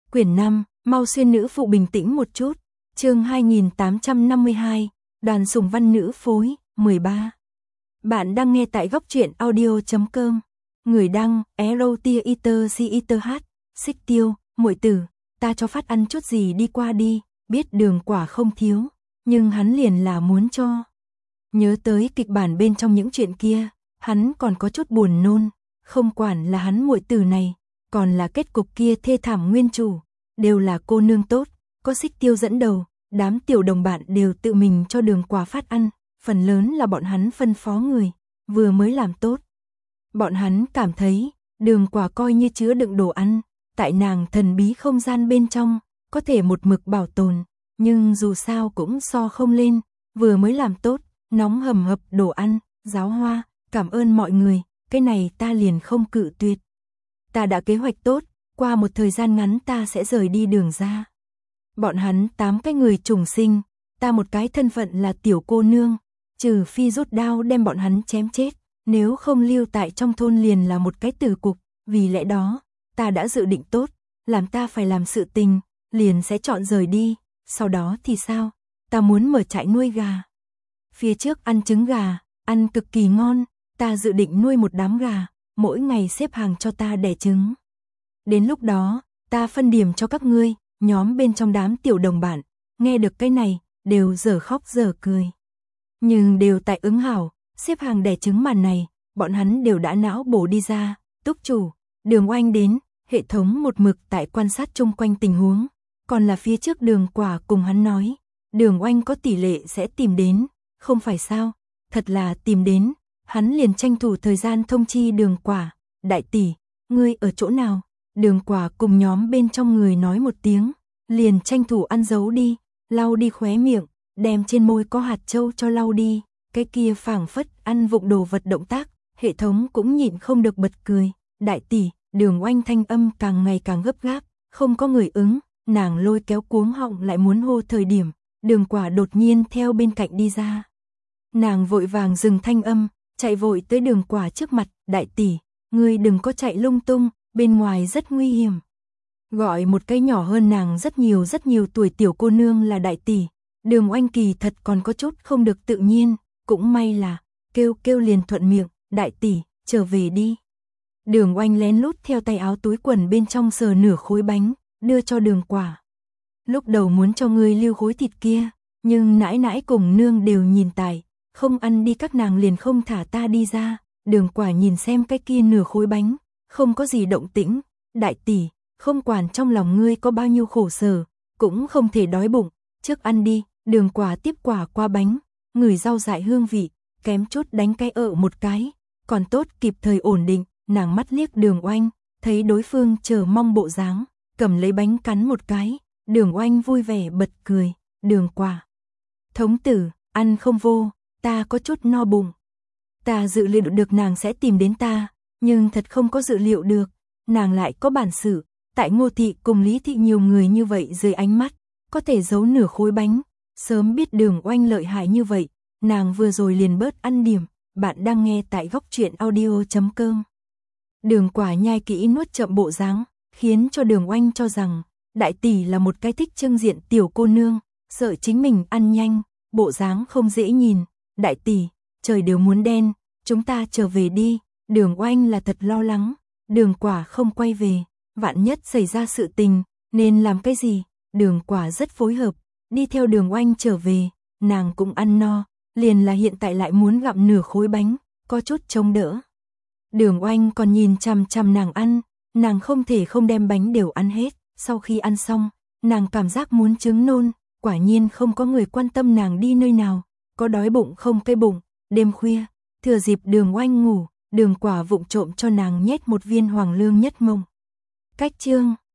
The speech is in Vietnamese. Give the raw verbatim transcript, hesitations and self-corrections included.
Quyển năm, mau xuyên nữ phụ bình tĩnh một chút. Chương hai nghìn tám trăm năm mươi hai, Đoàn Sùng Văn nữ phối, mười ba. Bạn đang nghe tại góc truyện audio chấm com. Người đăng, Erotia Eater Si Eater H, Xích Tiêu, muội tử, ta cho Phát ăn chút gì đi qua đi, biết đường quả không thiếu, nhưng hắn liền là muốn cho. Nhớ tới kịch bản bên trong những chuyện kia, hắn còn có chút buồn nôn, không quản là hắn muội tử này, còn là kết cục kia thê thảm nguyên chủ, đều là cô nương tốt, có Xích Tiêu dẫn đầu, đám tiểu đồng bạn đều tự mình cho đường quả Phát ăn, phần lớn là bọn hắn phân phó người, vừa mới làm tốt. Bọn hắn cảm thấy, đường quả coi như chứa đựng đồ ăn, tại nàng thần bí không gian bên trong, có thể một mực bảo tồn, nhưng dù sao cũng so không lên, vừa mới làm tốt, nóng hầm hập đồ ăn, giáo hoa, cảm ơn mọi người, cái này ta liền không cự tuyệt. Ta đã kế hoạch tốt, qua một thời gian ngắn ta sẽ rời đi đường ra. Bọn hắn tám cái người trùng sinh, ta một cái thân phận là tiểu cô nương, trừ phi rút đao đem bọn hắn chém chết, nếu không lưu tại trong thôn liền là một cái tử cục, vì lẽ đó, ta đã dự định tốt, làm ta phải làm sự tình, liền sẽ chọn rời đi, sau đó thì sao, ta muốn mở trại nuôi gà. Phía trước ăn trứng gà, ăn cực kỳ ngon, ta dự định nuôi một đám gà, mỗi ngày xếp hàng cho ta đẻ trứng. Đến lúc đó, ta phân điểm cho các ngươi, nhóm bên trong đám tiểu đồng bạn, nghe được cái này, đều dở khóc dở cười. Nhưng đều tại ứng hảo, xếp hàng đẻ trứng màn này, bọn hắn đều đã não bổ đi ra, túc chủ, Đường Oanh đến, hệ thống một mực tại quan sát chung quanh tình huống, còn là phía trước Đường Quả cùng hắn nói, Đường Oanh có tỷ lệ sẽ tìm đến, không phải sao, thật là tìm đến, hắn liền tranh thủ thời gian thông chi Đường Quả, đại tỷ, ngươi ở chỗ nào? Đường Quả cùng nhóm bên trong người nói một tiếng, liền tranh thủ ăn giấu đi, lau đi khóe miệng, đem trên môi có hạt châu cho lau đi, cái kia phảng phất ăn vụng đồ vật động tác, hệ thống cũng nhịn không được bật cười, đại tỷ, Đường Oanh thanh âm càng ngày càng gấp gáp, không có người ứng, nàng lôi kéo cuống họng lại muốn hô thời điểm, Đường Quả đột nhiên theo bên cạnh đi ra. Nàng vội vàng dừng thanh âm, chạy vội tới Đường Quả trước mặt, đại tỷ, ngươi đừng có chạy lung tung, bên ngoài rất nguy hiểm. Gọi một cái nhỏ hơn nàng rất nhiều rất nhiều tuổi tiểu cô nương là đại tỷ, Đường Oanh kỳ thật còn có chút không được tự nhiên, cũng may là, kêu kêu liền thuận miệng, đại tỷ, trở về đi. Đường Oanh lén lút theo tay áo túi quần bên trong sờ nửa khối bánh, đưa cho Đường Quả. Lúc đầu muốn cho ngươi lưu khối thịt kia, nhưng nãi nãi cùng nương đều nhìn tài, không ăn đi các nàng liền không thả ta đi ra. Đường Quả nhìn xem cái kia nửa khối bánh, không có gì động tĩnh, đại tỷ, không quản trong lòng ngươi có bao nhiêu khổ sở, cũng không thể đói bụng, trước ăn đi. Đường Quả tiếp quả qua bánh, ngửi rau dại hương vị, kém chút đánh cái ợ một cái, còn tốt kịp thời ổn định, nàng mắt liếc Đường Oanh, thấy đối phương chờ mong bộ dáng, cầm lấy bánh cắn một cái, Đường Oanh vui vẻ bật cười, Đường Quả. Thống tử, ăn không vô, ta có chút no bụng. Ta dự liệu được nàng sẽ tìm đến ta, nhưng thật không có dự liệu được, nàng lại có bản sự, tại Ngô Thị cùng Lý Thị nhiều người như vậy dưới ánh mắt, có thể giấu nửa khối bánh, sớm biết Đường Oanh lợi hại như vậy, nàng vừa rồi liền bớt ăn điểm, bạn đang nghe tại góc truyện audio chấm com. Đường Quả nhai kỹ nuốt chậm bộ dáng, khiến cho Đường Oanh cho rằng, đại tỷ là một cái thích trưng diện tiểu cô nương, sợ chính mình ăn nhanh, bộ dáng không dễ nhìn, đại tỷ, trời đều muốn đen, chúng ta trở về đi. Đường Oanh là thật lo lắng, Đường Quả không quay về, vạn nhất xảy ra sự tình, nên làm cái gì? Đường Quả rất phối hợp, đi theo Đường Oanh trở về, nàng cũng ăn no, liền là hiện tại lại muốn gặm nửa khối bánh, có chút chống đỡ. Đường Oanh còn nhìn chằm chằm nàng ăn, nàng không thể không đem bánh đều ăn hết, sau khi ăn xong, nàng cảm giác muốn trứng nôn, quả nhiên không có người quan tâm nàng đi nơi nào, có đói bụng không cái bụng. Đêm khuya, thừa dịp Đường Oanh ngủ, Đường Quả vụng trộm cho nàng nhét một viên hoàng lương nhất mông. Cách chương